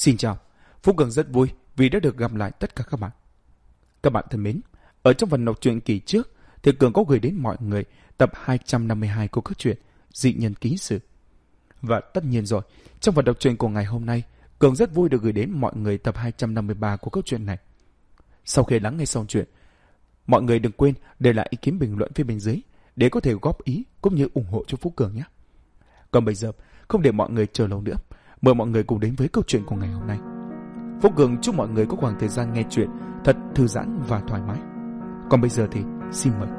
Xin chào, Phú Cường rất vui vì đã được gặp lại tất cả các bạn. Các bạn thân mến, ở trong phần đọc truyện kỳ trước thì Cường có gửi đến mọi người tập 252 của câu chuyện Dị Nhân Ký Sự. Và tất nhiên rồi, trong phần đọc truyện của ngày hôm nay, Cường rất vui được gửi đến mọi người tập 253 của câu chuyện này. Sau khi lắng nghe xong chuyện, mọi người đừng quên để lại ý kiến bình luận phía bên dưới để có thể góp ý cũng như ủng hộ cho Phú Cường nhé. Còn bây giờ, không để mọi người chờ lâu nữa, mời mọi người cùng đến với câu chuyện của ngày hôm nay. Phú Cường chúc mọi người có khoảng thời gian nghe chuyện thật thư giãn và thoải mái. Còn bây giờ thì xin mời.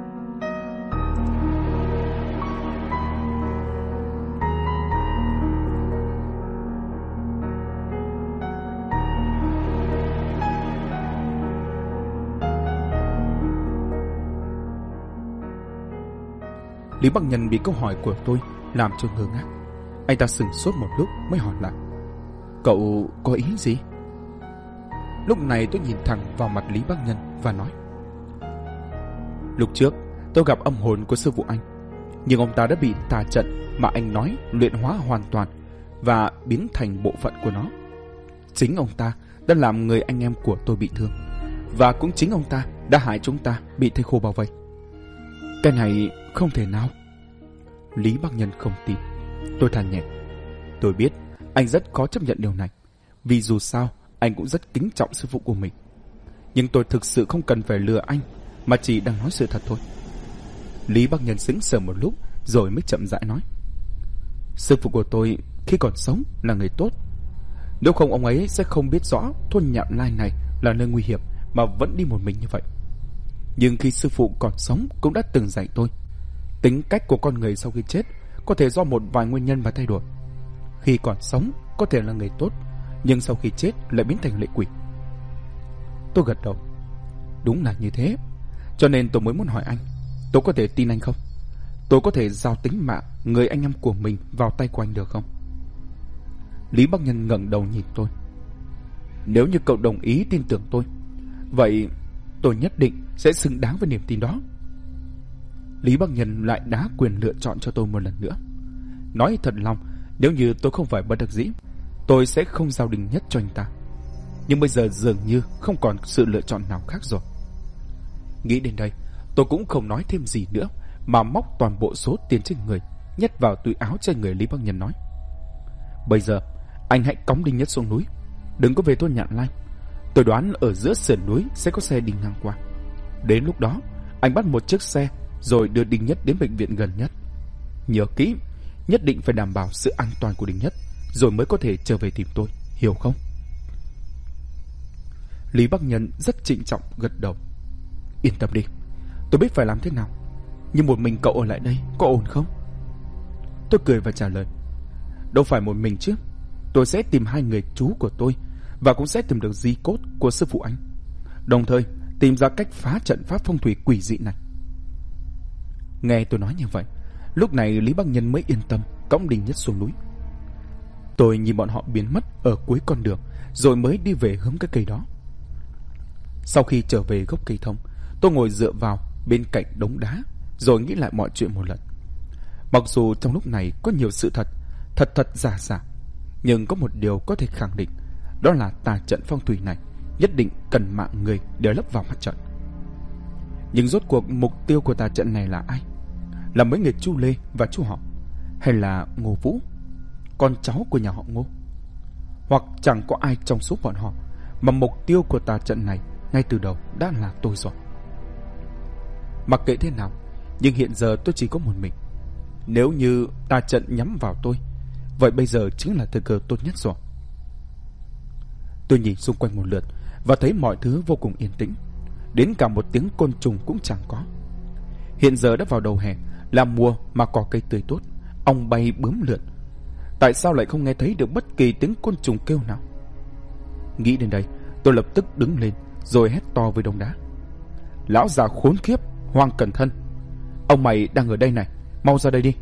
Lý Bắc Nhân bị câu hỏi của tôi làm cho ngơ ngác. Anh ta sửng sốt một lúc mới hỏi lại: Cậu có ý gì? Lúc này tôi nhìn thẳng vào mặt Lý Bắc Nhân và nói: Lúc trước tôi gặp âm hồn của sư phụ anh, nhưng ông ta đã bị tà trận mà anh nói luyện hóa hoàn toàn và biến thành bộ phận của nó. Chính ông ta đã làm người anh em của tôi bị thương, và cũng chính ông ta đã hại chúng ta bị thây khô bao vây. Cái này không thể nào. Lý Bắc Nhân không tin. Tôi than nhẹ: Tôi biết anh rất khó chấp nhận điều này, vì dù sao anh cũng rất kính trọng sư phụ của mình. Nhưng tôi thực sự không cần phải lừa anh, mà chỉ đang nói sự thật thôi. Lý Bắc Nhân sững sờ một lúc rồi mới chậm rãi nói: Sư phụ của tôi khi còn sống là người tốt. Nếu không ông ấy sẽ không biết rõ thôn Nhạn Lai này là nơi nguy hiểm mà vẫn đi một mình như vậy. Nhưng khi sư phụ còn sống cũng đã từng dạy tôi, tính cách của con người sau khi chết có thể do một vài nguyên nhân mà thay đổi. Khi còn sống có thể là người tốt, nhưng sau khi chết lại biến thành lệ quỷ. Tôi gật đầu. Đúng là như thế. Cho nên tôi mới muốn hỏi anh, tôi có thể tin anh không? Tôi có thể giao tính mạng người anh em của mình vào tay của anh được không? Lý Bắc Nhân ngẩng đầu nhìn tôi. Nếu như cậu đồng ý tin tưởng tôi, vậy tôi nhất định sẽ xứng đáng với niềm tin đó. Lý Bắc Nhân lại đá quyền lựa chọn cho tôi một lần nữa. Nói thật lòng, nếu như tôi không phải bất đắc dĩ, tôi sẽ không giao Đình Nhất cho anh ta. Nhưng bây giờ dường như không còn sự lựa chọn nào khác rồi. Nghĩ đến đây, tôi cũng không nói thêm gì nữa, mà móc toàn bộ số tiền trên người nhét vào túi áo trên người Lý Bắc Nhân, nói: Bây giờ anh hãy cõng Đinh Nhất xuống núi, đừng có về thôn Nhạn Lai. Tôi đoán ở giữa sườn núi sẽ có xe đi ngang qua. Đến lúc đó anh bắt một chiếc xe rồi đưa Đinh Nhất đến bệnh viện gần nhất. Nhớ kỹ, nhất định phải đảm bảo sự an toàn của Đinh Nhất, rồi mới có thể trở về tìm tôi, hiểu không? Lý Bắc Nhân rất trịnh trọng gật đầu. Yên tâm đi, tôi biết phải làm thế nào. Nhưng một mình cậu ở lại đây có ổn không? Tôi cười và trả lời: Đâu phải một mình chứ. Tôi sẽ tìm hai người chú của tôi, và cũng sẽ tìm được di cốt của sư phụ anh, đồng thời tìm ra cách phá trận pháp phong thủy quỷ dị này. Nghe tôi nói như vậy, lúc này Lý Bắc Nhân mới yên tâm cõng Đinh Nhất xuống núi. Tôi nhìn bọn họ biến mất ở cuối con đường, rồi mới đi về hướng cái cây đó. Sau khi trở về gốc cây thông, tôi ngồi dựa vào bên cạnh đống đá, rồi nghĩ lại mọi chuyện một lần. Mặc dù trong lúc này có nhiều sự thật giả giả, nhưng có một điều có thể khẳng định, đó là tà trận phong thủy này nhất định cần mạng người để lấp vào mặt trận. Nhưng rốt cuộc mục tiêu của tà trận này là ai? Là mấy người chú Lê và chú họ, hay là Ngô Vũ, con cháu của nhà họ Ngô? Hoặc chẳng có ai trong số bọn họ, mà mục tiêu của tà trận này ngay từ đầu đã là tôi rồi. Mặc kệ thế nào, nhưng hiện giờ tôi chỉ có một mình. Nếu như tà trận nhắm vào tôi, vậy bây giờ chính là thời cơ tốt nhất rồi. Tôi nhìn xung quanh một lượt và thấy mọi thứ vô cùng yên tĩnh, đến cả một tiếng côn trùng cũng chẳng có. Hiện giờ đã vào đầu hè, là mùa mà cỏ cây tươi tốt, ong bay bướm lượn. Tại sao lại không nghe thấy được bất kỳ tiếng côn trùng kêu nào? Nghĩ đến đây, tôi lập tức đứng lên rồi hét to với đống đá: Lão già khốn kiếp, Hoàng Cẩn Thân, ông mày đang ở đây này, mau ra đây đi.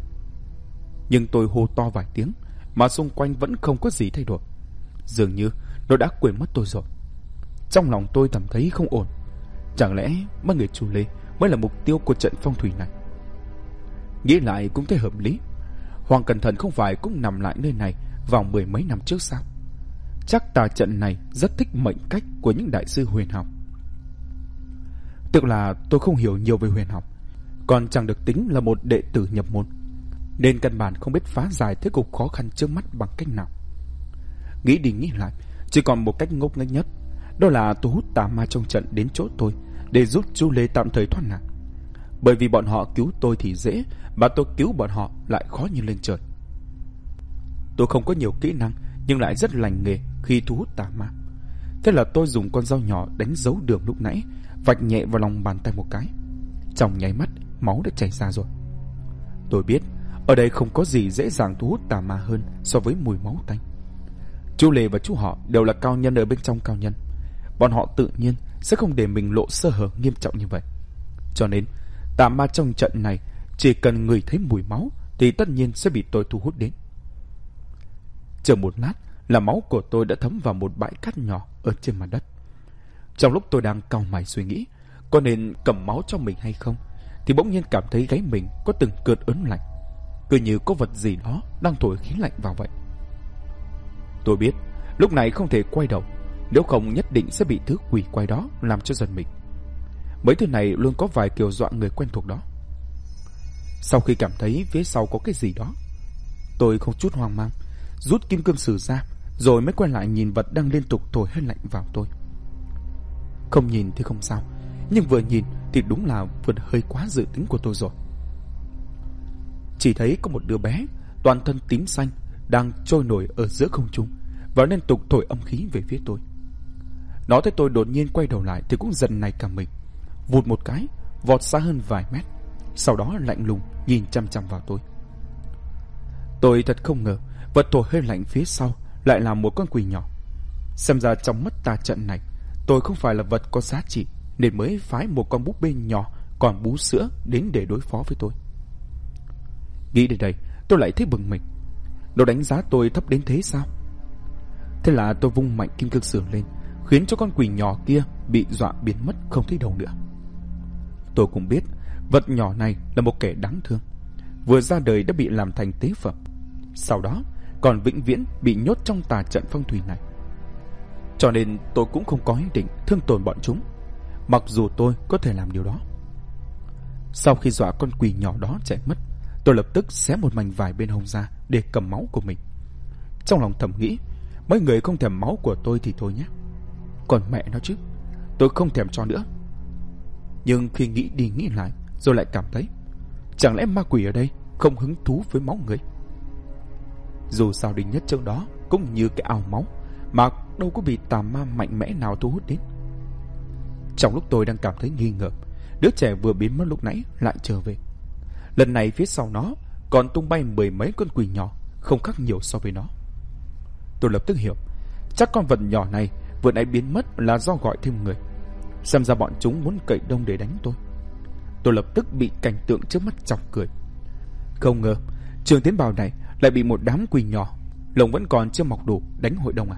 Nhưng tôi hô to vài tiếng mà xung quanh vẫn không có gì thay đổi. Dường như nó đã quên mất tôi rồi. Trong lòng tôi cảm thấy không ổn. Chẳng lẽ mấy người chủ Lê mới là mục tiêu của trận phong thủy này? Nghĩ lại cũng thấy hợp lý. Hoàng Cẩn Thận không phải cũng nằm lại nơi này vào 10 mấy năm trước sao? chắc tà trận này rất thích mệnh cách của những đại sư huyền học. Tức là tôi không hiểu nhiều về huyền học, còn chẳng được tính là một đệ tử nhập môn, nên căn bản không biết phá giải thế cục khó khăn trước mắt bằng cách nào. Nghĩ đi nghĩ lại, chỉ còn một cách ngốc nghếch nhất, đó là thu hút tà ma trong trận đến chỗ tôi để giúp chú Lê tạm thời thoát nạn. Bởi vì bọn họ cứu tôi thì dễ, mà tôi cứu bọn họ lại khó như lên trời. Tôi không có nhiều kỹ năng, nhưng lại rất lành nghề khi thu hút tà ma. Thế là tôi dùng con dao nhỏ đánh dấu đường lúc nãy, vạch nhẹ vào lòng bàn tay một cái. Trong nháy mắt, máu đã chảy ra rồi. Tôi biết ở đây không có gì dễ dàng thu hút tà ma hơn so với mùi máu tanh. Chú Lê và chú họ đều là cao nhân ở bên trong cao nhân. Bọn họ tự nhiên sẽ không để mình lộ sơ hở nghiêm trọng như vậy. Cho nên tà ma trong trận này chỉ cần ngửi thấy mùi máu thì tất nhiên sẽ bị tôi thu hút đến. Chờ một lát là máu của tôi đã thấm vào một bãi cát nhỏ ở trên mặt đất. Trong lúc tôi đang cau mày suy nghĩ có nên cầm máu cho mình hay không, thì bỗng nhiên cảm thấy gáy mình có từng cơn ớn lạnh, cứ như có vật gì đó đang thổi khí lạnh vào vậy. Tôi biết lúc này không thể quay đầu, nếu không nhất định sẽ bị thứ quỷ quái đó làm cho giật mình. Mấy thứ này luôn có vài kiểu dọa người quen thuộc đó. Sau khi cảm thấy phía sau có cái gì đó, tôi không chút hoang mang rút kim cương sử ra, rồi mới quay lại nhìn vật đang liên tục thổi hơi lạnh vào tôi. Không nhìn thì không sao, nhưng vừa nhìn thì đúng là vượt hơi quá dự tính của tôi rồi. Chỉ thấy có một đứa bé toàn thân tím xanh đang trôi nổi ở giữa không trung và liên tục thổi âm khí về phía tôi. Nó thấy tôi đột nhiên quay đầu lại thì cũng giật nảy cả mình, vụt một cái vọt xa hơn vài mét, sau đó lạnh lùng nhìn chăm chăm vào tôi. Tôi thật không ngờ vật thổi hơi lạnh phía sau lại là một con quỷ nhỏ. Xem ra trong mắt tà trận này tôi không phải là vật có giá trị, nên mới phái một con búp bê nhỏ còn bú sữa đến để đối phó với tôi. Nghĩ đến đây tôi lại thấy bừng mình. Nó đánh giá tôi thấp đến thế sao? Thế là tôi vung mạnh kim cương sử lên, khiến cho con quỷ nhỏ kia bị dọa biến mất không thấy đâu nữa. Tôi cũng biết vật nhỏ này là một kẻ đáng thương, vừa ra đời đã bị làm thành tế phẩm, sau đó còn vĩnh viễn bị nhốt trong tà trận phong thủy này. Cho nên tôi cũng không có ý định thương tổn bọn chúng, mặc dù tôi có thể làm điều đó. Sau khi dọa con quỷ nhỏ đó chạy mất, tôi lập tức xé một mảnh vải bên hông ra để cầm máu của mình. Trong lòng thầm nghĩ, mấy người không thèm máu của tôi thì thôi nhé, còn mẹ nó chứ, tôi không thèm cho nữa. Nhưng khi nghĩ đi nghĩ lại, rồi lại cảm thấy, chẳng lẽ ma quỷ ở đây không hứng thú với máu người? Dù sao Đinh Nhất trước đó cũng như cái ao máu, mà đâu có bị tà ma mạnh mẽ nào thu hút đến. Trong lúc tôi đang cảm thấy nghi ngờ, đứa trẻ vừa biến mất lúc nãy lại trở về. Lần này phía sau nó còn tung bay 10 mấy con quỷ nhỏ, không khác nhiều so với nó. Tôi lập tức hiểu, chắc con vật nhỏ này vừa nãy biến mất là do gọi thêm người. Xem ra bọn chúng muốn cậy đông để đánh tôi. Tôi lập tức bị cảnh tượng trước mắt chọc cười. Không ngờ Trường Tiến Bảo này lại bị một đám quỷ nhỏ, lồng vẫn còn chưa mọc đủ, đánh hội đồng à?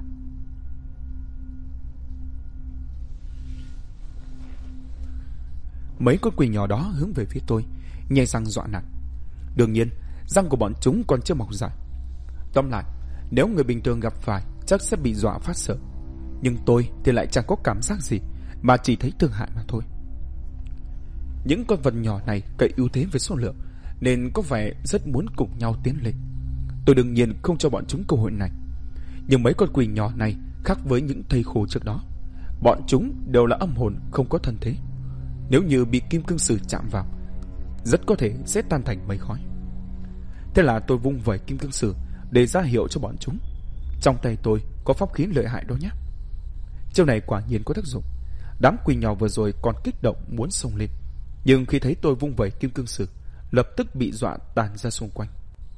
Mấy con quỷ nhỏ đó hướng về phía tôi, nhe răng dọa nạt. Đương nhiên răng của bọn chúng còn chưa mọc dài. Tóm lại, nếu người bình thường gặp phải chắc sẽ bị dọa phát sợ, nhưng tôi thì lại chẳng có cảm giác gì, mà chỉ thấy thương hại mà thôi. Những con vật nhỏ này cậy ưu thế về số lượng, nên có vẻ rất muốn cùng nhau tiến lên. Tôi đương nhiên không cho bọn chúng cơ hội này. Nhưng mấy con quỷ nhỏ này khác với những thây khô trước đó. Bọn chúng đều là âm hồn không có thân thế. Nếu như bị kim cương sử chạm vào, rất có thể sẽ tan thành mây khói. Thế là tôi vung vẩy kim cương sử để ra hiệu cho bọn chúng, trong tay tôi có pháp khí lợi hại đó nhé. Chiêu này quả nhiên có tác dụng. Đám quỷ nhỏ vừa rồi còn kích động muốn xông lên, nhưng khi thấy tôi vung vẩy kim cương sử, lập tức bị dọa tàn ra xung quanh.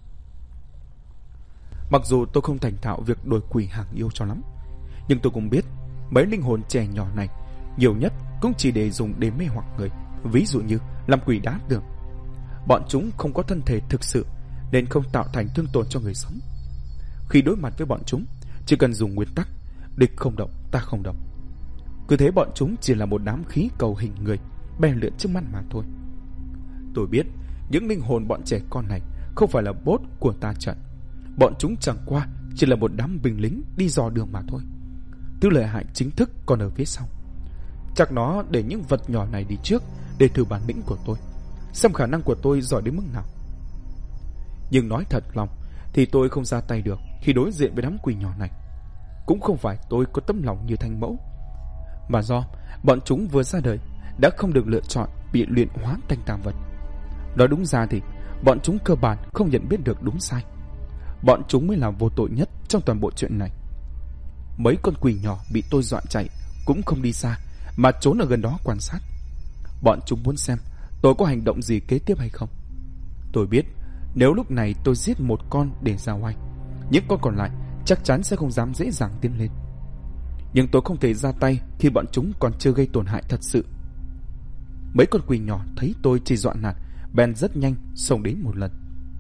Mặc dù tôi không thành thạo việc đổi quỷ hàng yêu cho lắm, nhưng tôi cũng biết mấy linh hồn trẻ nhỏ này nhiều nhất cũng chỉ để dùng để mê hoặc người, ví dụ như làm quỷ đá tường. Bọn chúng không có thân thể thực sự nên không tạo thành thương tổn cho người sống. Khi đối mặt với bọn chúng, chỉ cần dùng nguyên tắc địch không động ta không động. Cứ thế bọn chúng chỉ là một đám khí cầu hình người bay lượn trước mắt mà thôi. Tôi biết những linh hồn bọn trẻ con này không phải là bốt của ta trận. Bọn chúng chẳng qua chỉ là một đám binh lính đi dò đường mà thôi. Thứ lợi hại chính thức còn ở phía sau. Chắc nó để những vật nhỏ này đi trước để thử bản lĩnh của tôi, xem khả năng của tôi giỏi đến mức nào. Nhưng nói thật lòng thì tôi không ra tay được khi đối diện với đám quỷ nhỏ này. Cũng không phải tôi có tấm lòng như Thanh Mẫu, mà do bọn chúng vừa ra đời đã không được lựa chọn bị luyện hóa thành tà vật. Nói đúng ra thì bọn chúng cơ bản không nhận biết được đúng sai. Bọn chúng mới là vô tội nhất trong toàn bộ chuyện này. Mấy con quỷ nhỏ bị tôi dọa chạy cũng không đi xa, mà trốn ở gần đó quan sát. Bọn chúng muốn xem tôi có hành động gì kế tiếp hay không. Tôi biết nếu lúc này tôi giết một con để ra oai, những con còn lại chắc chắn sẽ không dám dễ dàng tiến lên. Nhưng tôi không thể ra tay khi bọn chúng còn chưa gây tổn hại thật sự. Mấy con quỷ nhỏ thấy tôi chỉ dọa nạt, bèn rất nhanh xông đến một lần.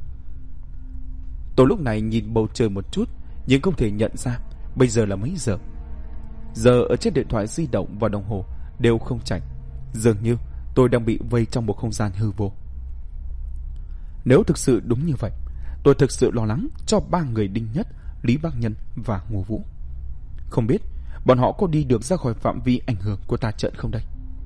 Tôi lúc này nhìn bầu trời một chút, nhưng không thể nhận ra bây giờ là mấy giờ. Giờ ở trên điện thoại di động và đồng hồ đều không chạy. Dường như tôi đang bị vây trong một không gian hư vô. Nếu thực sự đúng như vậy, tôi thực sự lo lắng cho ba người Đinh Nhất, Lý Bác Nhân và Ngô Vũ. Không biết bọn họ có đi được ra khỏi phạm vi ảnh hưởng của tà trận không đây?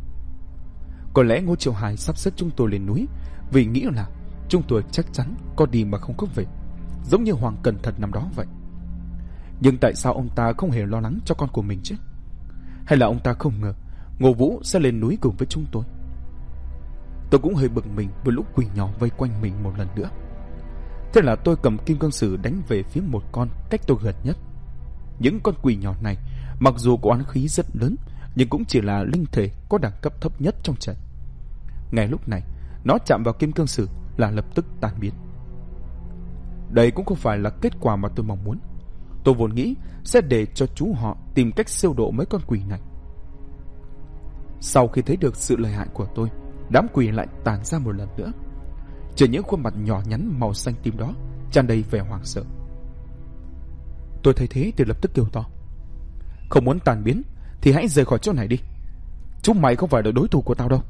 Có lẽ Ngô Triệu Hải sắp xếp chúng tôi lên núi vì nghĩ là chúng tôi chắc chắn có đi mà không có về, giống như Hoàng Cẩn Thận năm đó vậy. Nhưng tại sao ông ta không hề lo lắng cho con của mình chứ? Hay là ông ta không ngờ Ngô Vũ sẽ lên núi cùng với chúng tôi? Tôi cũng hơi bực mình với lũ quỷ nhỏ vây quanh mình một lần nữa. Thế là tôi cầm kim cương sử đánh về phía một con cách tôi gần nhất. Những con quỷ nhỏ này mặc dù có oán khí rất lớn, nhưng cũng chỉ là linh thể có đẳng cấp thấp nhất trong trận. Ngay lúc này, nó chạm vào kim cương sử là lập tức tan biến. Đây cũng không phải là kết quả mà tôi mong muốn. Tôi vốn nghĩ sẽ để cho chú họ tìm cách siêu độ mấy con quỷ này. Sau khi thấy được sự lợi hại của tôi, đám quỷ lại tàn ra một lần nữa. Trên những khuôn mặt nhỏ nhắn màu xanh tím đó tràn đầy vẻ hoảng sợ. Tôi thấy thế thì lập tức kêu to: không muốn tàn biến thì hãy rời khỏi chỗ này đi. Chúng mày không phải là đối thủ của tao đâu.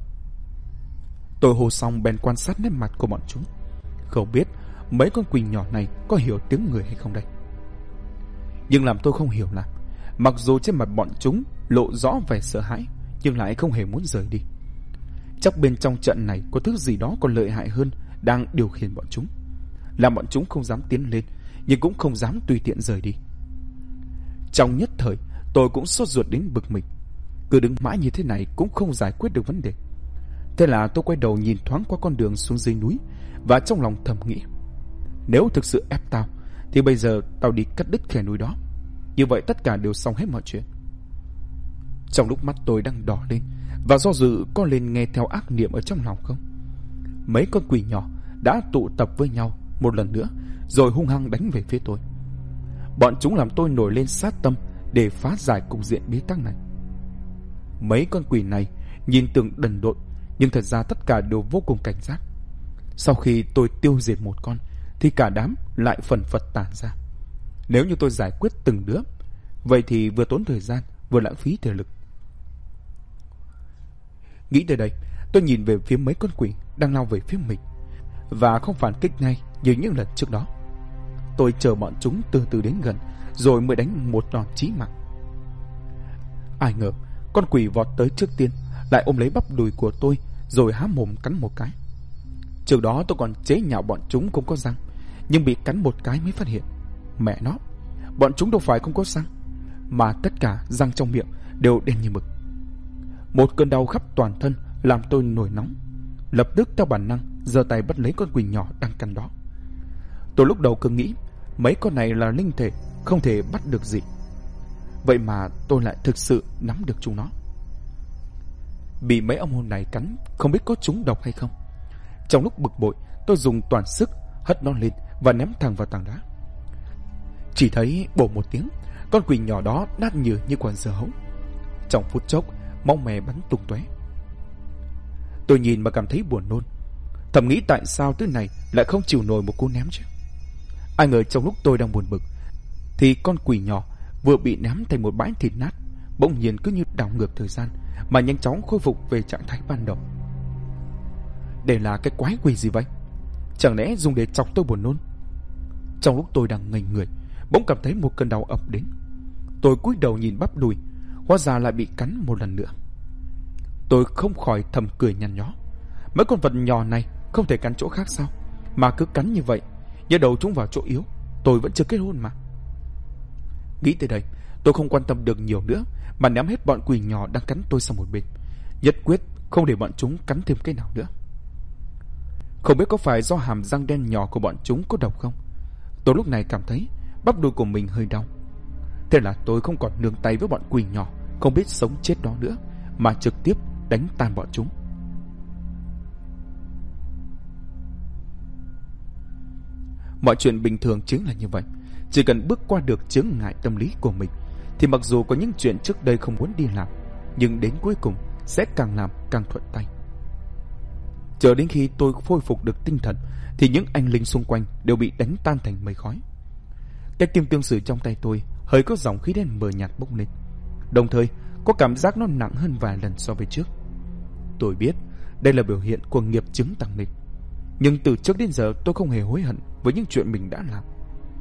Tôi hô xong bèn quan sát nét mặt của bọn chúng. Không biết mấy con quỷ nhỏ này có hiểu tiếng người hay không đây. Nhưng làm tôi không hiểu là mặc dù trên mặt bọn chúng lộ rõ vẻ sợ hãi, nhưng lại không hề muốn rời đi. Chắc bên trong trận này có thứ gì đó còn lợi hại hơn đang điều khiển bọn chúng, làm bọn chúng không dám tiến lên, nhưng cũng không dám tùy tiện rời đi. Trong nhất thời tôi cũng sốt ruột đến bực mình. Cứ đứng mãi như thế này cũng không giải quyết được vấn đề. Thế là tôi quay đầu nhìn thoáng qua con đường xuống dưới núi, và trong lòng thầm nghĩ, nếu thực sự ép tao thì bây giờ tao đi cắt đứt khe núi đó. Như vậy tất cả đều xong hết mọi chuyện. Trong lúc mắt tôi đang đỏ lên và do dự có lên nghe theo ác niệm ở trong lòng không, mấy con quỷ nhỏ đã tụ tập với nhau một lần nữa, rồi hung hăng đánh về phía tôi. Bọn chúng làm tôi nổi lên sát tâm để phá giải cục diện bế tắc này. Mấy con quỷ này nhìn tưởng đần độn, nhưng thật ra tất cả đều vô cùng cảnh giác. Sau khi tôi tiêu diệt một con thì cả đám lại phần phật tản ra. Nếu như tôi giải quyết từng đứa, vậy thì vừa tốn thời gian vừa lãng phí thể lực. Nghĩ tới đây, tôi nhìn về phía mấy con quỷ đang lao về phía mình và không phản kích ngay như những lần trước đó. Tôi chờ bọn chúng từ từ đến gần rồi mới đánh một đòn chí mạng. Ai ngờ con quỷ vọt tới trước tiên, lại ôm lấy bắp đùi của tôi rồi há mồm cắn một cái. Trước đó tôi còn chế nhạo bọn chúng không có răng, nhưng bị cắn một cái mới phát hiện, mẹ nó, bọn chúng đâu phải không có răng, mà tất cả răng trong miệng đều đen như mực. Một cơn đau khắp toàn thân làm tôi nổi nóng, lập tức theo bản năng giơ tay bắt lấy con quỷ nhỏ đang cắn đó. Tôi lúc đầu cứ nghĩ mấy con này là linh thể, không thể bắt được gì. Vậy mà tôi lại thực sự nắm được chúng nó. Bị mấy ông hồn này cắn, không biết có trúng độc hay không. Trong lúc bực bội, tôi dùng toàn sức hất nó lên và ném thẳng vào tảng đá. Chỉ thấy bổ một tiếng, con quỷ nhỏ đó nát nhừ như quả dưa hấu. Trong phút chốc, máu me bắn tung tóe. Tôi nhìn mà cảm thấy buồn nôn, thầm nghĩ tại sao thứ này lại không chịu nổi một cú ném chứ. Ai ngờ trong lúc tôi đang buồn bực thì con quỷ nhỏ vừa bị ném thành một bãi thịt nát, bỗng nhiên cứ như đảo ngược thời gian mà nhanh chóng khôi phục về trạng thái ban đầu. Đây là cái quái quỷ gì vậy? Chẳng lẽ dùng để chọc tôi buồn nôn? Trong lúc tôi đang ngây người, bỗng cảm thấy một cơn đau ập đến. Tôi cúi đầu nhìn bắp đùi, hóa ra lại bị cắn một lần nữa. Tôi không khỏi thầm cười nhăn nhó. Mấy con vật nhỏ này không thể cắn chỗ khác sao, mà cứ cắn như vậy, nhớ đầu chúng vào chỗ yếu. Tôi vẫn chưa kết hôn mà. Nghĩ tới đây, tôi không quan tâm được nhiều nữa, mà ném hết bọn quỷ nhỏ đang cắn tôi sang một bên, nhất quyết không để bọn chúng cắn thêm cái nào nữa. Không biết có phải do hàm răng đen nhỏ của bọn chúng có độc không, tôi lúc này cảm thấy bắp đùi của mình hơi đau. Thế là tôi không còn nương tay với bọn quỷ nhỏ không biết sống chết đó nữa, mà trực tiếp đánh tan bọn chúng. Mọi chuyện bình thường chính là như vậy. Chỉ cần bước qua được chướng ngại tâm lý của mình, thì mặc dù có những chuyện trước đây không muốn đi làm, nhưng đến cuối cùng sẽ càng làm càng thuận tay. Chờ đến khi tôi khôi phục được tinh thần, thì những anh linh xung quanh đều bị đánh tan thành mây khói. Cái kim tương sử trong tay tôi hơi có dòng khí đen mờ nhạt bốc lên, đồng thời có cảm giác nó nặng hơn vài lần so với trước. Tôi biết đây là biểu hiện của nghiệp chứng tăng lên, nhưng từ trước đến giờ tôi không hề hối hận với những chuyện mình đã làm.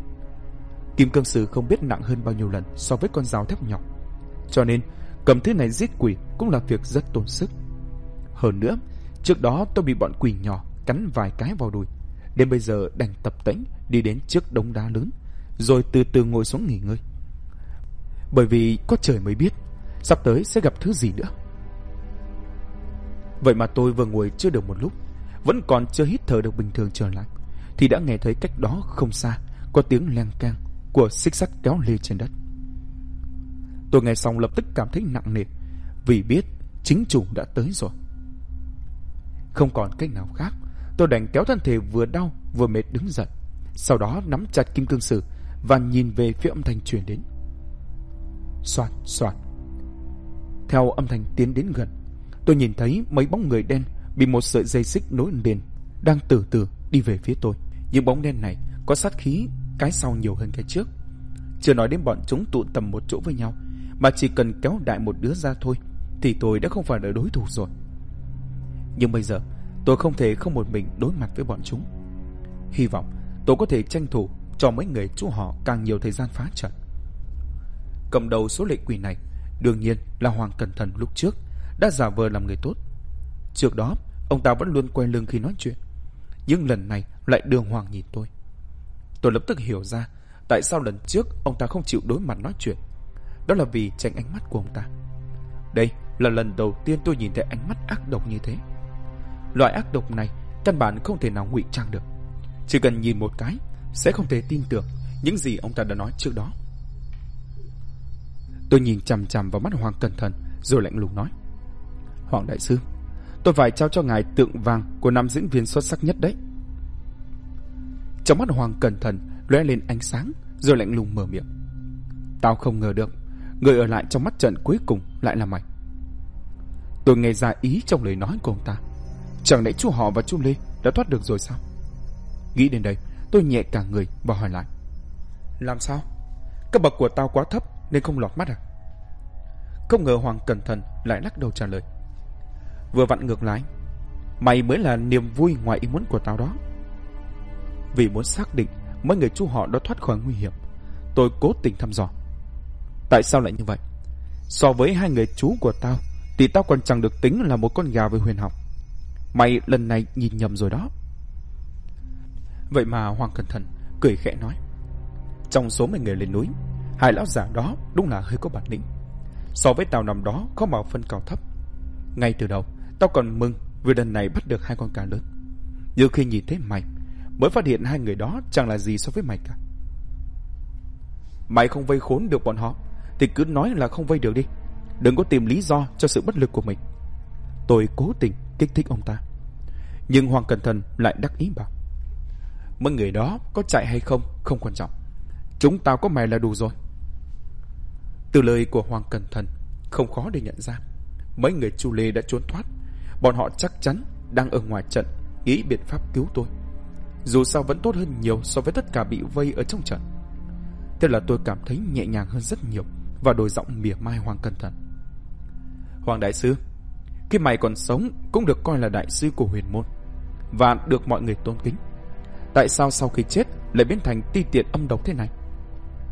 Kim cương sử không biết nặng hơn bao nhiêu lần so với con dao thép nhỏ, cho nên cầm thứ này giết quỷ cũng là việc rất tốn sức. Hơn nữa, trước đó tôi bị bọn quỷ nhỏ cắn vài cái vào đùi, đến bây giờ đành tập tễnh đi đến trước đống đá lớn, rồi từ từ ngồi xuống nghỉ ngơi. Bởi vì có trời mới biết sắp tới sẽ gặp thứ gì nữa. Vậy mà tôi vừa ngồi chưa được một lúc, vẫn còn chưa hít thở được bình thường trở lại, thì đã nghe thấy cách đó không xa có tiếng leng keng của xích sắt kéo lê trên đất. Tôi nghe xong lập tức cảm thấy nặng nề, vì biết chính chủ đã tới rồi. Không còn cách nào khác, tôi đành kéo thân thể vừa đau vừa mệt đứng dậy, sau đó nắm chặt kim cương sử và nhìn về phía âm thanh truyền đến. Soạt soạt. Theo âm thanh tiến đến gần, tôi nhìn thấy mấy bóng người đen bị một sợi dây xích nối liền đang từ từ đi về phía tôi. Những bóng đen này có sát khí cái sau nhiều hơn cái trước. Chưa nói đến bọn chúng tụ tập một chỗ với nhau, mà chỉ cần kéo đại một đứa ra thôi thì tôi đã không phải là đối thủ rồi. Nhưng bây giờ tôi không thể không một mình đối mặt với bọn chúng. Hy vọng tôi có thể tranh thủ cho mấy người chú họ càng nhiều thời gian phá trận. Cầm đầu số lệ quỷ này đương nhiên là Hoàng Cẩn Thận lúc trước đã giả vờ làm người tốt. Trước đó ông ta vẫn luôn quay lưng khi nói chuyện, nhưng lần này lại đường hoàng nhìn tôi. Tôi lập tức hiểu ra tại sao lần trước ông ta không chịu đối mặt nói chuyện. Đó là vì tránh ánh mắt của ông ta. Đây là lần đầu tiên tôi nhìn thấy ánh mắt ác độc như thế. Loại ác độc này căn bản không thể nào ngụy trang được. Chỉ cần nhìn một cái sẽ không thể tin tưởng những gì ông ta đã nói trước đó. Tôi nhìn chằm chằm vào mắt Hoàng Cẩn Thận rồi lạnh lùng nói: Hoàng đại sư, tôi phải trao cho ngài tượng vàng của nam diễn viên xuất sắc nhất đấy. Trong mắt Hoàng Cẩn Thận lóe lên ánh sáng rồi lạnh lùng mở miệng: Tao không ngờ được người ở lại trong mắt trận cuối cùng lại là mày. Tôi nghe ra ý trong lời nói của ông ta. Chẳng lẽ chú họ và chú Lê đã thoát được rồi sao? Nghĩ đến đây tôi nhẹ cả người và hỏi lại: Làm sao? Cấp bậc của tao quá thấp nên không lọt mắt à? Không ngờ Hoàng Cẩn Thận lại lắc đầu trả lời: Vừa vặn ngược lại, mày mới là niềm vui ngoài ý muốn của tao đó. Vì muốn xác định mấy người chú họ đã thoát khỏi nguy hiểm, tôi cố tình thăm dò. Tại sao lại như vậy? So với hai người chú của tao thì tao còn chẳng được tính là một con gà với huyền học. Mày lần này nhìn nhầm rồi đó. Vậy mà Hoàng Cẩn Thận cười khẽ nói: Trong số mấy người lên núi, hai lão già đó đúng là hơi có bản lĩnh. So với tao năm đó có màu phân cao thấp. Ngay từ đầu tao còn mừng vì lần này bắt được hai con cá lớn, nhưng khi nhìn thấy mày mới phát hiện hai người đó chẳng là gì so với mày cả. Mày không vây khốn được bọn họ thì cứ nói là không vây được đi, đừng có tìm lý do cho sự bất lực của mình. Tôi cố tình kích thích ông ta, nhưng Hoàng Cẩn Thận lại đắc ý bảo: Mấy người đó có chạy hay không không quan trọng, chúng tao có mày là đủ rồi. Từ lời của Hoàng Cẩn Thận không khó để nhận ra mấy người Chu Lê đã trốn thoát. Bọn họ chắc chắn đang ở ngoài trận nghĩ biện pháp cứu tôi. Dù sao vẫn tốt hơn nhiều so với tất cả bị vây ở trong trận. Thế là tôi cảm thấy nhẹ nhàng hơn rất nhiều và đổi giọng mỉa mai Hoàng Cẩn Thận: Hoàng đại sư, khi mày còn sống cũng được coi là đại sư của huyền môn và được mọi người tôn kính. Tại sao sau khi chết lại biến thành ti tiện âm độc thế này?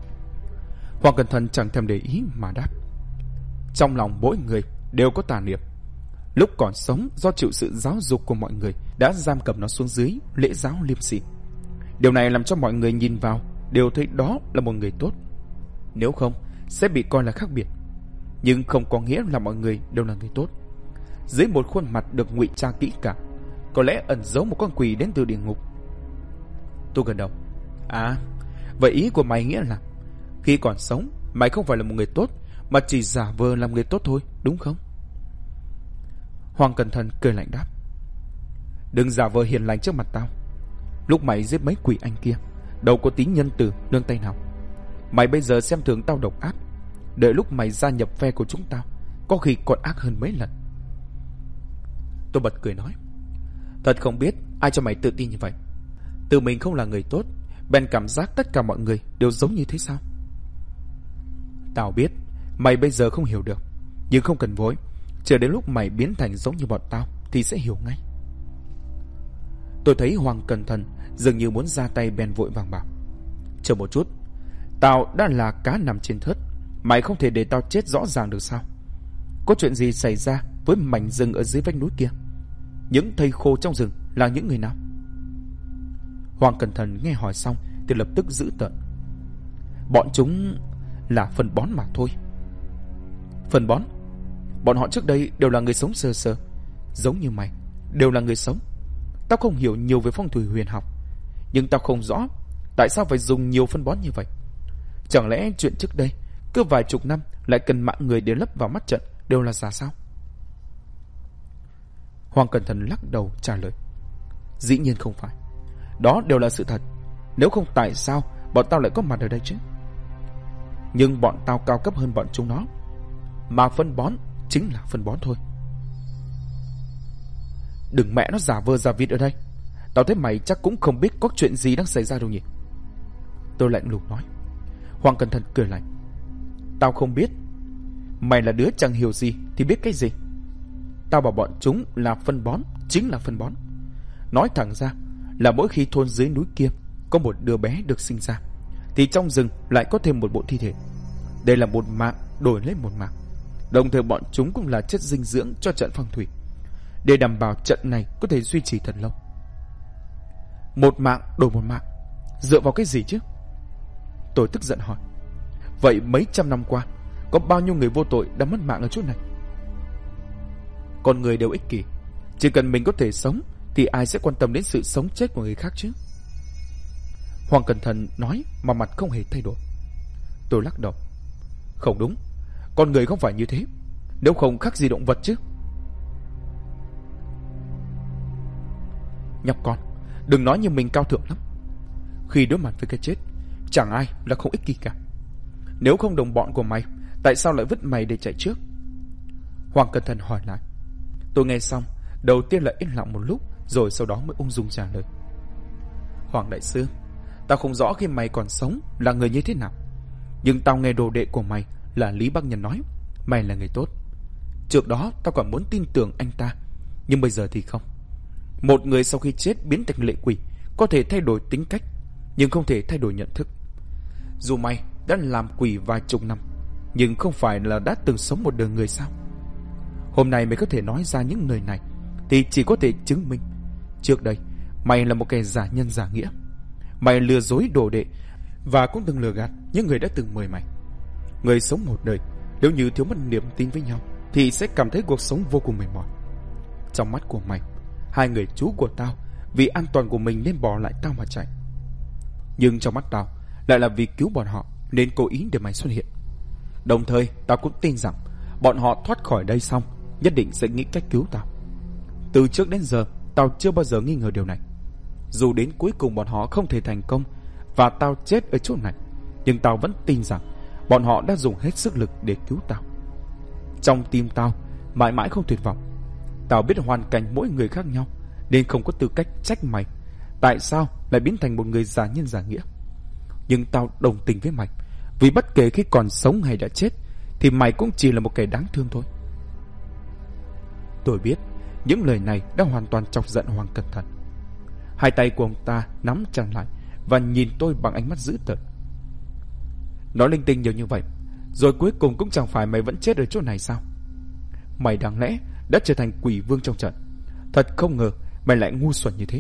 Hoàng Cẩn Thận chẳng thèm để ý mà đáp. Trong lòng mỗi người đều có tà niệm. Lúc còn sống, do chịu sự giáo dục của mọi người đã giam cầm nó xuống dưới lễ giáo liêm sỉ. Điều này làm cho mọi người nhìn vào đều thấy đó là một người tốt. Nếu không sẽ bị coi là khác biệt. Nhưng không có nghĩa là mọi người đều là người tốt. Dưới một khuôn mặt được ngụy trang kỹ càng, có lẽ ẩn giấu một con quỷ đến từ địa ngục. Tôi gật đầu. À, vậy ý của mày nghĩa là khi còn sống mày không phải là một người tốt, mà chỉ giả vờ làm người tốt thôi, đúng không? Hoàng Cẩn Thận cười lạnh đáp. Đừng giả vờ hiền lành trước mặt tao. Lúc mày giết mấy quỷ anh kia, đâu có tí nhân từ nương tay nào. Mày bây giờ xem thường tao độc ác, đợi lúc mày gia nhập phe của chúng tao, có khi còn ác hơn mấy lần. Tôi bật cười nói. Thật không biết ai cho mày tự tin như vậy. Tự mình không là người tốt, bèn cảm giác tất cả mọi người đều giống như thế sao? Tao biết mày bây giờ không hiểu được, nhưng không cần vội. Chờ đến lúc mày biến thành giống như bọn tao thì sẽ hiểu ngay. Tôi thấy Hoàng Cẩn Thận dường như muốn ra tay, bèn vội vàng bảo. Chờ một chút, tao đã là cá nằm trên thớt, mày không thể để tao chết rõ ràng được sao? Có chuyện gì xảy ra với mảnh rừng ở dưới vách núi kia? Những thây khô trong rừng là những người nào? Hoàng Cẩn Thận nghe hỏi xong thì lập tức giữ tợn. Bọn chúng là phân bón mà thôi. Phân bón? Bọn họ trước đây đều là người sống sơ sơ, giống như mày, đều là người sống. Tao không hiểu nhiều về phong thủy huyền học, nhưng tao không rõ tại sao phải dùng nhiều phân bón như vậy. Chẳng lẽ chuyện trước đây cứ vài chục năm lại cần mạng người để lấp vào mắt trận đều là giả sao? Hoàng Cẩn Thận lắc đầu trả lời. Dĩ nhiên không phải. Đó đều là sự thật. Nếu không tại sao bọn tao lại có mặt ở đây chứ? Nhưng bọn tao cao cấp hơn bọn chúng nó, mà phân bón chính là phân bón thôi. Đừng mẹ nó giả vờ giả vịt ở đây. Tao thấy mày chắc cũng không biết có chuyện gì đang xảy ra đâu nhỉ? Tôi lạnh lùng nói. Hoàng Cẩn Thận cười lạnh. Tao không biết. Mày là đứa chẳng hiểu gì thì biết cái gì? Tao bảo bọn chúng là phân bón, chính là phân bón. Nói thẳng ra là mỗi khi thôn dưới núi kia có một đứa bé được sinh ra, thì trong rừng lại có thêm một bộ thi thể. Đây là một mạng đổi lấy một mạng. Đồng thời bọn chúng cũng là chất dinh dưỡng cho trận phong thủy, để đảm bảo trận này có thể duy trì thật lâu. Một mạng đổi một mạng, dựa vào cái gì chứ? Tôi tức giận hỏi. Vậy mấy trăm năm qua có bao nhiêu người vô tội đã mất mạng ở chỗ này? Con người đều ích kỷ, chỉ cần mình có thể sống thì ai sẽ quan tâm đến sự sống chết của người khác chứ? Hoàng Cẩn Thận nói mà mặt không hề thay đổi. Tôi lắc đầu. Không đúng, con người không phải như thế. Nếu không khác gì động vật chứ? Nhóc con, đừng nói như mình cao thượng lắm. Khi đối mặt với cái chết, chẳng ai là không ích kỷ cả. Nếu không đồng bọn của mày, tại sao lại vứt mày để chạy trước? Hoàng Cẩn Thận hỏi lại. Tôi nghe xong, đầu tiên là im lặng một lúc, rồi sau đó mới ung dung trả lời. Hoàng đại sư, tao không rõ khi mày còn sống là người như thế nào, nhưng tao nghe đồ đệ của mày là Lý Bắc Nhân nói mày là người tốt. Trước đó tao còn muốn tin tưởng anh ta, nhưng bây giờ thì không. Một người sau khi chết biến thành lệ quỷ có thể thay đổi tính cách, nhưng không thể thay đổi nhận thức. Dù mày đã làm quỷ vài chục năm, nhưng không phải là đã từng sống một đời người sao? Hôm nay mày có thể nói ra những lời này thì chỉ có thể chứng minh trước đây mày là một kẻ giả nhân giả nghĩa. Mày lừa dối đồ đệ, và cũng từng lừa gạt những người đã từng mời mày. Người sống một đời, nếu như thiếu mất niềm tin với nhau thì sẽ cảm thấy cuộc sống vô cùng mệt mỏi. Trong mắt của mày, hai người chú của tao vì an toàn của mình nên bỏ lại tao mà chạy, nhưng trong mắt tao lại là vì cứu bọn họ nên cố ý để mày xuất hiện. Đồng thời tao cũng tin rằng bọn họ thoát khỏi đây xong nhất định sẽ nghĩ cách cứu tao. Từ trước đến giờ tao chưa bao giờ nghi ngờ điều này. Dù đến cuối cùng bọn họ không thể thành công và tao chết ở chỗ này, nhưng tao vẫn tin rằng bọn họ đã dùng hết sức lực để cứu tao. Trong tim tao mãi mãi không tuyệt vọng. Tao biết hoàn cảnh mỗi người khác nhau, nên không có tư cách trách mày tại sao lại biến thành một người giả nhân giả nghĩa. Nhưng tao đồng tình với mày, vì bất kể khi còn sống hay đã chết thì mày cũng chỉ là một kẻ đáng thương thôi. Tôi biết những lời này đã hoàn toàn chọc giận Hoàng Cẩn Thận. Hai tay của ông ta nắm chặt lại và nhìn tôi bằng ánh mắt dữ tợn. Nói linh tinh nhiều như vậy, rồi cuối cùng cũng chẳng phải mày vẫn chết ở chỗ này sao? Mày đáng lẽ đã trở thành quỷ vương trong trận. Thật không ngờ mày lại ngu xuẩn như thế.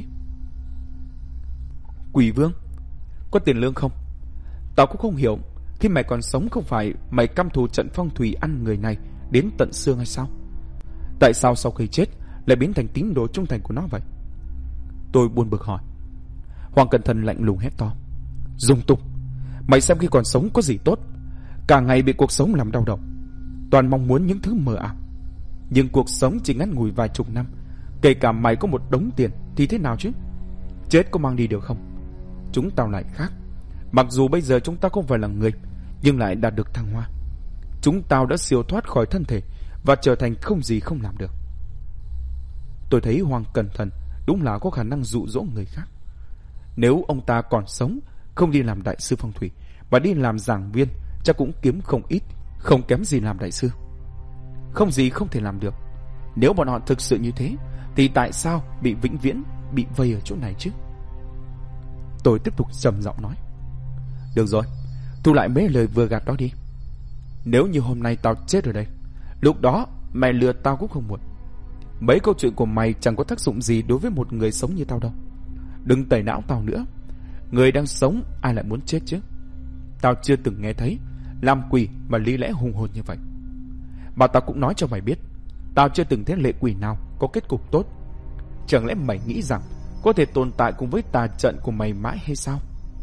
Quỷ vương? Có tiền lương không? Tao cũng không hiểu, khi mày còn sống không phải mày căm thù trận phong thủy ăn người này đến tận xương hay sao? Tại sao sau khi chết lại biến thành tín đồ trung thành của nó vậy? Tôi buồn bực hỏi. Hoàng Cẩn Thận lạnh lùng hét to. Dung tục, mày xem khi còn sống có gì tốt? Cả ngày bị cuộc sống làm đau đầu, toàn mong muốn những thứ mờ ảo. Nhưng cuộc sống chỉ ngắn ngủi vài chục năm, kể cả mày có một đống tiền thì thế nào chứ? Chết có mang đi được không? Chúng tao lại khác. Mặc dù bây giờ chúng ta không phải là người, nhưng lại đạt được thăng hoa. Chúng tao đã siêu thoát khỏi thân thể và trở thành không gì không làm được. Tôi thấy Hoàng Cẩn Thận đúng là có khả năng dụ dỗ người khác. Nếu ông ta còn sống, không đi làm đại sư phong thủy mà đi làm giảng viên, chắc cũng kiếm không ít, không kém gì làm đại sư. Không gì không thể làm được. Nếu bọn họ thực sự như thế, thì tại sao bị vĩnh viễn bị vây ở chỗ này chứ? Tôi tiếp tục trầm giọng nói. Được rồi, thu lại mấy lời vừa gạt đó đi. Nếu như hôm nay tao chết ở đây, lúc đó mày lừa tao cũng không muộn. Mấy câu chuyện của mày chẳng có tác dụng gì đối với một người sống như tao đâu. Đừng tẩy não tao nữa. Người đang sống ai lại muốn chết chứ? Tao chưa từng nghe thấy làm quỷ mà lý lẽ hùng hồn như vậy. Mà tao cũng nói cho mày biết, tao chưa từng thấy lệ quỷ nào có kết cục tốt. Chẳng lẽ mày nghĩ rằng có thể tồn tại cùng với tà trận của mày mãi hay sao?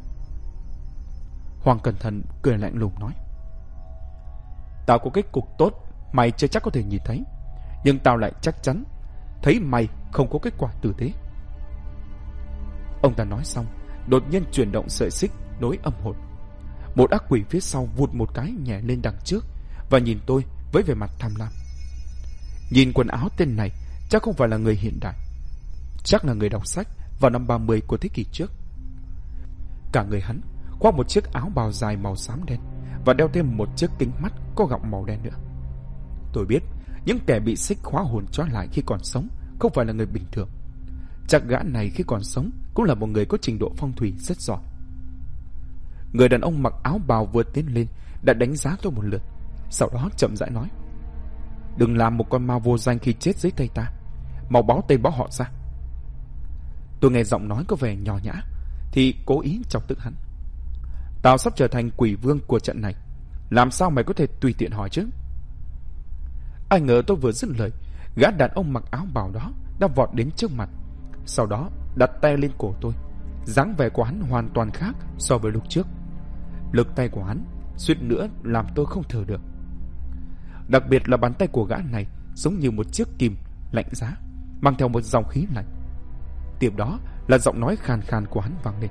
Hoàng Cẩn Thận cười lạnh lùng nói. Tao có kết cục tốt mày chưa chắc có thể nhìn thấy, nhưng tao lại chắc chắn thấy mày không có kết quả tử tế. Ông ta nói xong, đột nhiên chuyển động sợi xích nối âm hồn. Một ác quỷ phía sau vụt một cái nhảy lên đằng trước và nhìn tôi với vẻ mặt tham lam. Nhìn quần áo tên này chắc không phải là người hiện đại, chắc là người đọc sách vào năm 30 của thế kỷ trước. Cả người hắn khoác một chiếc áo bào dài màu xám đen và đeo thêm một chiếc kính mắt có gọng màu đen nữa. Tôi biết những kẻ bị xích khóa hồn trói lại khi còn sống không phải là người bình thường. Chắc gã này khi còn sống cũng là một người có trình độ phong thủy rất giỏi. Người đàn ông mặc áo bào vừa tiến lên đã đánh giá tôi một lượt, sau đó chậm rãi nói. Đừng làm một con ma vô danh khi chết dưới tay ta. Mau báo tên báo họ ra. Tôi nghe giọng nói có vẻ nhỏ nhã thì cố ý chọc tức hắn. Tao sắp trở thành quỷ vương của trận này, làm sao mày có thể tùy tiện hỏi chứ? Ai ngờ tôi vừa dứt lời, gã đàn ông mặc áo bào đó đã vọt đến trước mặt, sau đó đặt tay lên cổ tôi. Dáng vẻ của hắn hoàn toàn khác so với lúc trước. Lực tay của hắn suýt nữa làm tôi không thở được. Đặc biệt là bàn tay của gã này giống như một chiếc kìm lạnh giá, mang theo một dòng khí lạnh. Tiếp đó là giọng nói khàn khàn của hắn vang lên.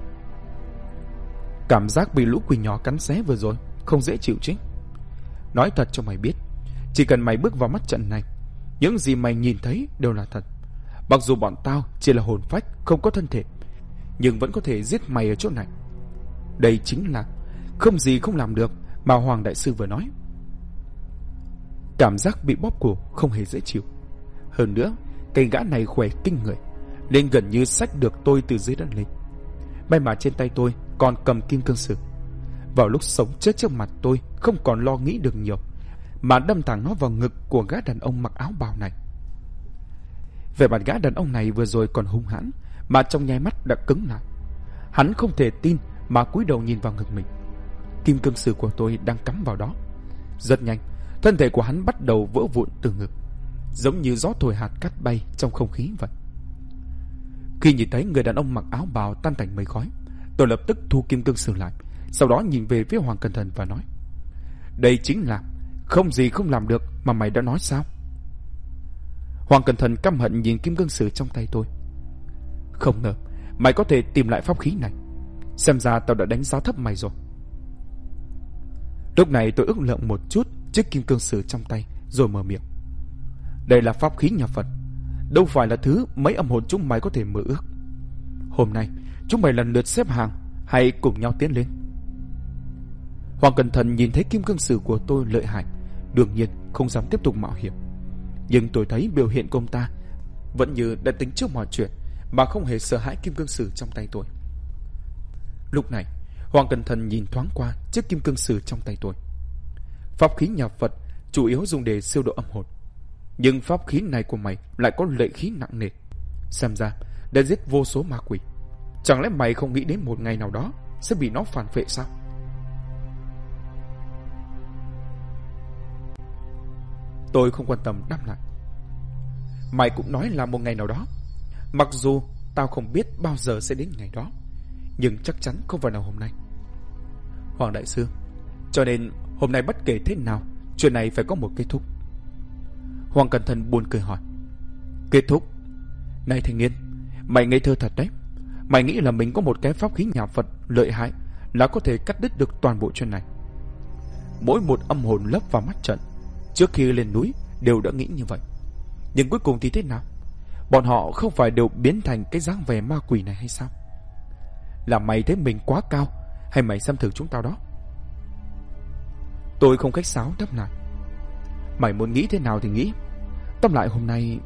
Cảm giác bị lũ quỷ nhỏ cắn xé vừa rồi không dễ chịu chứ? Nói thật cho mày biết, chỉ cần mày bước vào mắt trận này, những gì mày nhìn thấy đều là thật. Mặc dù bọn tao chỉ là hồn phách không có thân thể, nhưng vẫn có thể giết mày ở chỗ này. Đây chính là không gì không làm được mà Hoàng Đại Sư vừa nói. Cảm giác bị bóp cổ không hề dễ chịu. Hơn nữa, cây gã này khỏe kinh người, nên gần như xách được tôi từ dưới đất lên. May mà trên tay tôi còn cầm kim cương sử. Vào lúc sống chết trước mặt tôi không còn lo nghĩ được nhiều, mà đâm thẳng nó vào ngực của gã đàn ông mặc áo bào này. Vẻ mặt gã đàn ông này vừa rồi còn hung hãn, mà trong nháy mắt đã cứng lại. Hắn không thể tin mà cúi đầu nhìn vào ngực mình. Kim cương sử của tôi đang cắm vào đó. Rất nhanh, thân thể của hắn bắt đầu vỡ vụn từ ngực, giống như gió thổi hạt cát bay trong không khí vậy. Khi nhìn thấy người đàn ông mặc áo bào tan thành mây khói, tôi lập tức thu kim cương sử lại, sau đó nhìn về phía Hoàng Cẩn Thận và nói. Đây chính là không gì không làm được mà mày đã nói sao? Hoàng Cẩn Thận căm hận nhìn kim cương sử trong tay tôi. Không ngờ mày có thể tìm lại pháp khí này. Xem ra tao đã đánh giá thấp mày rồi. Lúc này tôi ước lượng một chút chiếc kim cương sử trong tay, rồi mở miệng. Đây là pháp khí nhà Phật, đâu phải là thứ mấy âm hồn chúng mày có thể mơ ước. Hôm nay chúng mày lần lượt xếp hàng, hay cùng nhau tiến lên. Hoàng Cẩn Thận nhìn thấy kim cương sử của tôi lợi hại, đương nhiên không dám tiếp tục mạo hiểm. Nhưng tôi thấy biểu hiện của ông ta vẫn như đã tính trước mọi chuyện, mà không hề sợ hãi kim cương sử trong tay tôi. Lúc này Hoàng cẩn thận nhìn thoáng qua chiếc kim cương sử trong tay tôi. Pháp khí nhà Phật chủ yếu dùng để siêu độ âm hồn, nhưng pháp khí này của mày lại có lệ khí nặng nề, xem ra đã giết vô số ma quỷ. Chẳng lẽ mày không nghĩ đến một ngày nào đó sẽ bị nó phản phệ sao? Tôi không quan tâm đáp lại. Mày cũng nói là một ngày nào đó. Mặc dù tao không biết bao giờ sẽ đến ngày đó, nhưng chắc chắn không phải là hôm nay. Hoàng đại sư, cho nên hôm nay bất kể thế nào, chuyện này phải có một kết thúc. Hoàng cẩn thận buồn cười hỏi. Kết thúc? Này thanh niên, mày ngây thơ thật đấy. Mày nghĩ là mình có một cái pháp khí nhà Phật lợi hại là có thể cắt đứt được toàn bộ chuyện này? Mỗi một âm hồn lấp vào mắt trận trước khi lên núi đều đã nghĩ như vậy, nhưng cuối cùng thì thế nào? Bọn họ không phải đều biến thành cái dáng vẻ ma quỷ này hay sao? Là mày thấy mình quá cao, hay mày xem thường chúng tao đó? Tôi không khách sáo đáp lại. Mày muốn nghĩ thế nào thì nghĩ. Tóm lại hôm nay...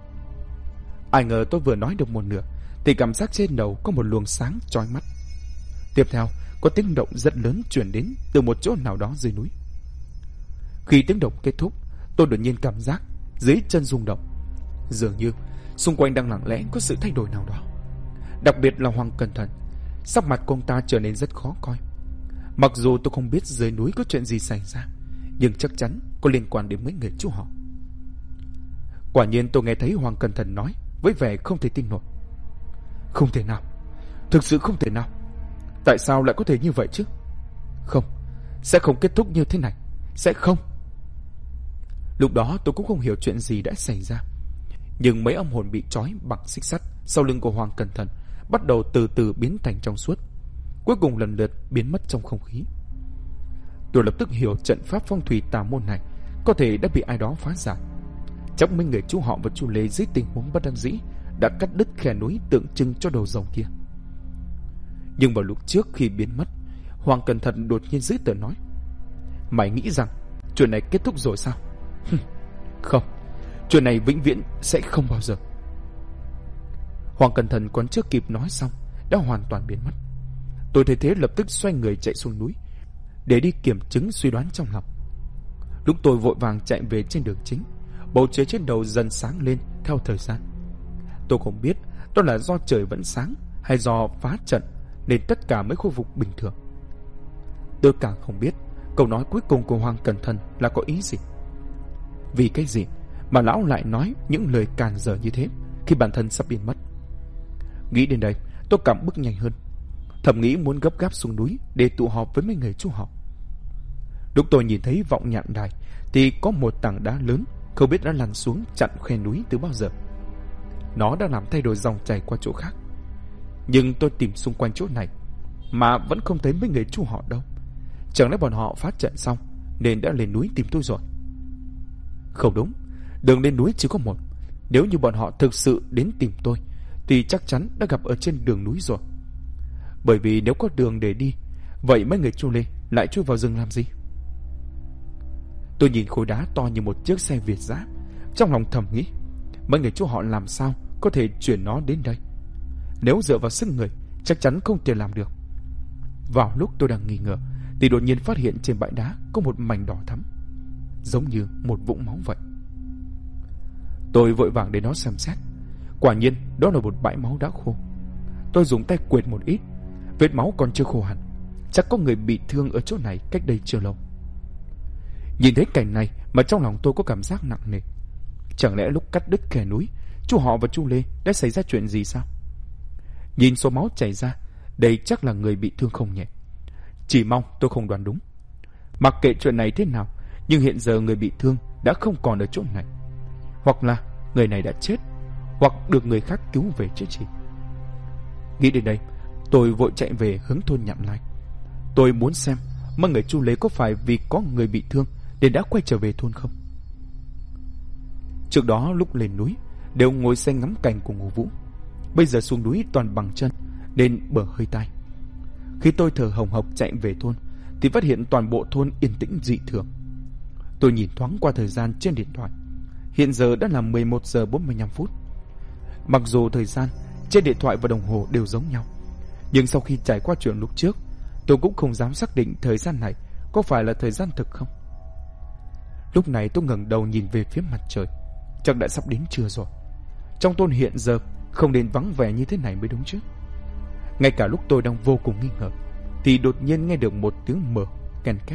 Ai ngờ tôi vừa nói được một nửa thì cảm giác trên đầu có một luồng sáng chói mắt. Tiếp theo có tiếng động rất lớn truyền đến từ một chỗ nào đó dưới núi. Khi tiếng động kết thúc, tôi đột nhiên cảm giác dưới chân rung động, dường như xung quanh đang lặng lẽ có sự thay đổi nào đó. Đặc biệt là Hoàng cẩn thận, sắc mặt cô ta trở nên rất khó coi. Mặc dù tôi không biết dưới núi có chuyện gì xảy ra, nhưng chắc chắn có liên quan đến mấy người chú họ. Quả nhiên tôi nghe thấy Hoàng cẩn thận nói với vẻ không thể tin nổi. Không thể nào, thực sự không thể nào. Tại sao lại có thể như vậy chứ? Không, sẽ không kết thúc như thế này, sẽ không. Lúc đó tôi cũng không hiểu chuyện gì đã xảy ra, nhưng mấy âm hồn bị trói bằng xích sắt sau lưng của Hoàng cẩn thận bắt đầu từ từ biến thành trong suốt, cuối cùng lần lượt biến mất trong không khí. Tôi lập tức hiểu trận pháp phong thủy tà môn này có thể đã bị ai đó phá giải. Chắc mấy người chú họ và chú Lê dưới tình huống bất đắc dĩ đã cắt đứt khe núi tượng trưng cho đầu rồng kia. Nhưng vào lúc trước khi biến mất, Hoàng cẩn thận đột nhiên giữ tợn nói. Mày nghĩ rằng chuyện này kết thúc rồi sao? Không, chuyện này vĩnh viễn sẽ không bao giờ. Hoàng cẩn thận còn chưa kịp nói xong đã hoàn toàn biến mất. Tôi thấy thế lập tức xoay người chạy xuống núi để đi kiểm chứng suy đoán trong lòng. Lúc tôi vội vàng chạy về trên đường chính, bầu trời trên đầu dần sáng lên theo thời gian. Tôi không biết đó là do trời vẫn sáng hay do phá trận nên tất cả mới khôi phục bình thường. Tôi càng không biết câu nói cuối cùng của Hoàng cẩn thận là có ý gì. Vì cái gì mà lão lại nói những lời càn dở như thế khi bản thân sắp biến mất? Nghĩ đến đây, tôi cảm bước nhanh hơn, thầm nghĩ muốn gấp gáp xuống núi để tụ họp với mấy người chú họ. Lúc tôi nhìn thấy vọng nhạn đài thì có một tảng đá lớn không biết đã lăn xuống chặn khe núi từ bao giờ. Nó đã làm thay đổi dòng chảy qua chỗ khác. Nhưng tôi tìm xung quanh chỗ này mà vẫn không thấy mấy người chú họ đâu. Chẳng lẽ bọn họ phá trận xong nên đã lên núi tìm tôi rồi? Không đúng, đường lên núi chỉ có một. Nếu như bọn họ thực sự đến tìm tôi thì chắc chắn đã gặp ở trên đường núi rồi. Bởi vì nếu có đường để đi, vậy mấy người chú Lê lại chui vào rừng làm gì? Tôi nhìn khối đá to như một chiếc xe Việt dã, trong lòng thầm nghĩ, mấy người chú họ làm sao có thể chuyển nó đến đây? Nếu dựa vào sức người, chắc chắn không thể làm được. Vào lúc tôi đang nghi ngờ thì đột nhiên phát hiện trên bãi đá có một mảnh đỏ thắm, giống như một vũng máu vậy. Tôi vội vàng đến đó xem xét. Quả nhiên đó là một bãi máu đã khô. Tôi dùng tay quệt một ít, vết máu còn chưa khô hẳn. Chắc có người bị thương ở chỗ này cách đây chưa lâu. Nhìn thấy cảnh này mà trong lòng tôi có cảm giác nặng nề. Chẳng lẽ lúc cắt đứt khe núi, chú họ và chú Lê đã xảy ra chuyện gì sao? Nhìn số máu chảy ra, đây chắc là người bị thương không nhẹ. Chỉ mong tôi không đoán đúng. Mặc kệ chuyện này thế nào, nhưng hiện giờ người bị thương đã không còn ở chỗ này. Hoặc là người này đã chết, hoặc được người khác cứu về chữa trị. Nghĩ đến đây, tôi vội chạy về hướng thôn Nhạn Lai. Tôi muốn xem mấy người chú Lê có phải vì có người bị thương nên đã quay trở về thôn không. Trước đó lúc lên núi đều ngồi xe ngắm cảnh của Ngô Vũ, bây giờ xuống núi toàn bằng chân nên bở hơi tai. Khi tôi thở hồng hộc chạy về thôn thì phát hiện toàn bộ thôn yên tĩnh dị thường. Tôi nhìn thoáng qua thời gian trên điện thoại, hiện giờ đã là 11 giờ 45 phút. Mặc dù thời gian trên điện thoại và đồng hồ đều giống nhau, nhưng sau khi trải qua chuyện lúc trước, Tôi cũng không dám xác định thời gian này có phải là thời gian thực không. Lúc này tôi ngẩng đầu nhìn về phía mặt trời. Chắc đã sắp đến trưa rồi. Trong thôn hiện giờ không nên vắng vẻ như thế này mới đúng chứ. Ngay cả lúc tôi đang vô cùng nghi ngờ thì đột nhiên nghe được một tiếng mở ken két.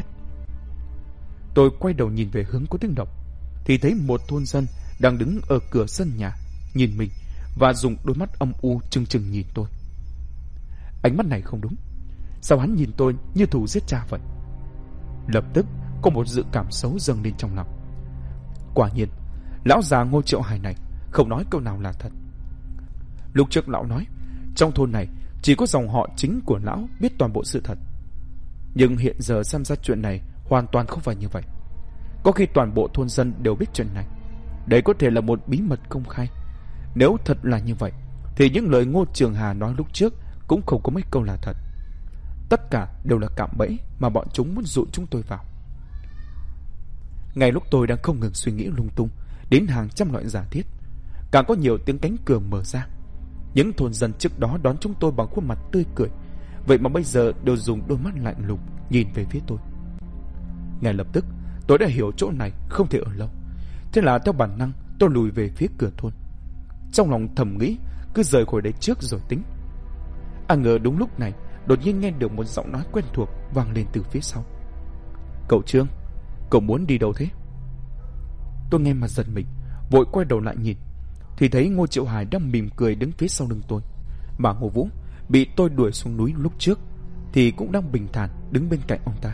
Tôi quay đầu nhìn về hướng có tiếng động thì thấy một thôn dân đang đứng ở cửa sân nhà nhìn mình và dùng đôi mắt âm u trừng trừng nhìn tôi. Ánh mắt này không đúng. Sao hắn nhìn tôi như thù giết cha vậy? Lập tức có một dự cảm xấu dâng lên trong lòng. Quả nhiên lão già Ngô Triệu Hải này không nói câu nào là thật. Lúc trước lão nói trong thôn này chỉ có dòng họ chính của lão biết toàn bộ sự thật. Nhưng hiện giờ xem ra chuyện này hoàn toàn không phải như vậy. Có khi toàn bộ thôn dân đều biết chuyện này. Đây có thể là một bí mật công khai. Nếu thật là như vậy thì những lời Ngô Trường Hà nói lúc trước cũng không có mấy câu là thật. Tất cả đều là cạm bẫy mà bọn chúng muốn dụ chúng tôi vào. Ngay lúc tôi đang không ngừng suy nghĩ lung tung đến hàng trăm loại giả thiết, càng có nhiều tiếng cánh cửa mở ra. Những thôn dân trước đó đón chúng tôi bằng khuôn mặt tươi cười, vậy mà bây giờ đều dùng đôi mắt lạnh lùng nhìn về phía tôi. Ngay lập tức tôi đã hiểu chỗ này không thể ở lâu. Thế là theo bản năng tôi lùi về phía cửa thôn. Trong lòng thầm nghĩ cứ rời khỏi đấy trước rồi tính. Ngờ đúng lúc này đột nhiên nghe được một giọng nói quen thuộc vang lên từ phía sau. Cậu Trương, cậu muốn đi đâu thế? Tôi nghe mà giật mình, vội quay đầu lại nhìn thì thấy Ngô Triệu Hải đang mỉm cười đứng phía sau lưng tôi, mà Ngô Vũ bị tôi đuổi xuống núi lúc trước thì cũng đang bình thản đứng bên cạnh ông ta.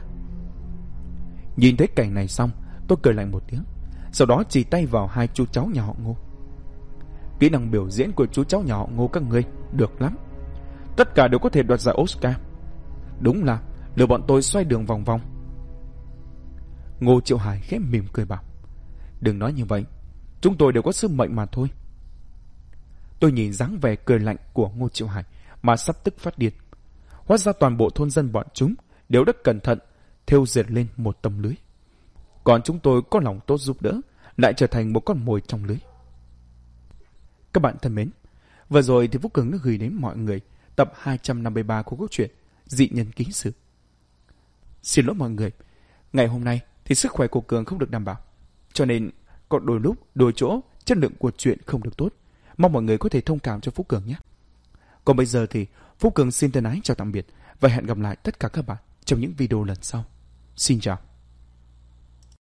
Nhìn thấy cảnh này xong, tôi cười lạnh một tiếng, sau đó chỉ tay vào hai chú cháu nhà họ Ngô. Kỹ năng biểu diễn của chú cháu nhà họ Ngô các ngươi được lắm, tất cả đều có thể đoạt giải Oscar. Đúng là lừa bọn tôi xoay đường vòng vòng. Ngô Triệu Hải khẽ mỉm cười bảo, đừng nói như vậy, chúng tôi đều có sứ mệnh mà thôi. Tôi nhìn dáng vẻ cười lạnh của Ngô Triệu Hải mà sắp tức phát điên. Hóa ra toàn bộ thôn dân bọn chúng đều rất cẩn thận thêu dệt lên một tấm lưới, còn chúng tôi có lòng tốt giúp đỡ lại trở thành một con mồi trong lưới. Các bạn thân mến, vừa rồi thì Phú Cường đã gửi đến mọi người tập 253 của câu chuyện Dị Nhân Ký Sự. Xin lỗi mọi người, ngày hôm nay thì sức khỏe của Cường không được đảm bảo, cho nên có đôi lúc, đôi chỗ chất lượng của chuyện không được tốt. Mong mọi người có thể thông cảm cho Phú Cường nhé. Còn bây giờ thì Phú Cường xin thân ái chào tạm biệt và hẹn gặp lại tất cả các bạn trong những video lần sau. Xin chào.